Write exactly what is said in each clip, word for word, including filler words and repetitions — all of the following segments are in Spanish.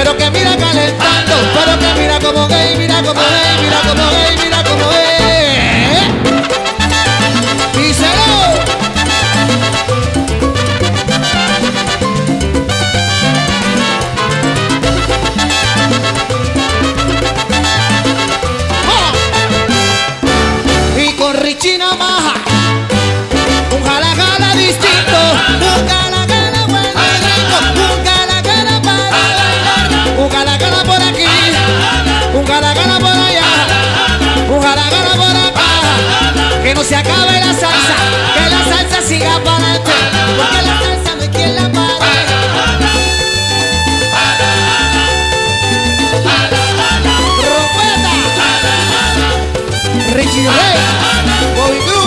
pero que mira calentando, pero que mira como gay, mira como gay, mira como gay, mira como gay. Díselo. Richina maja, un jala jala distinto, un jala jala bueno y rico, un jala jala para bailar, un jala jala por aquí, un jala jala por allá, un jala jala por acá, que no se acabe la salsa, que la salsa siga para adelante, porque la salsa no hay quien la pare. Rompeta, Richie Ray. Bobby Cruz.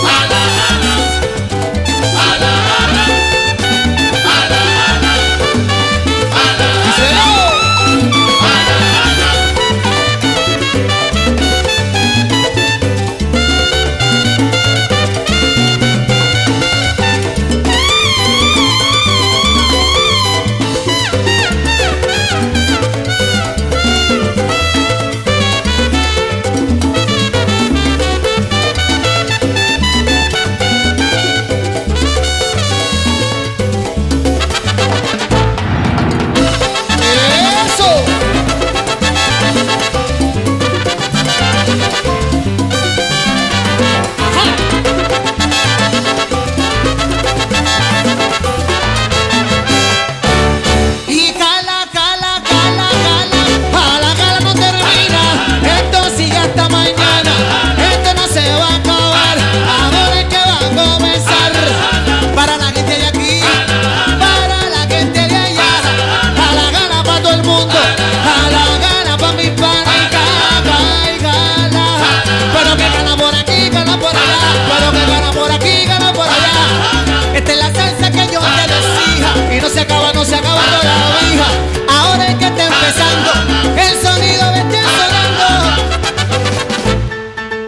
No se acaba, no se acaba todavía. Ahora es que está empezando, el sonido me está sonando.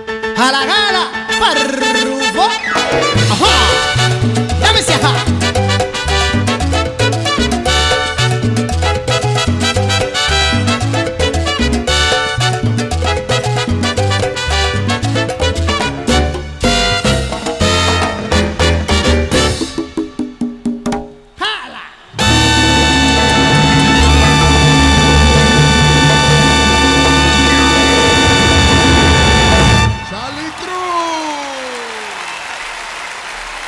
A la gala, parrubo. Ajá, ya me decía, ajá.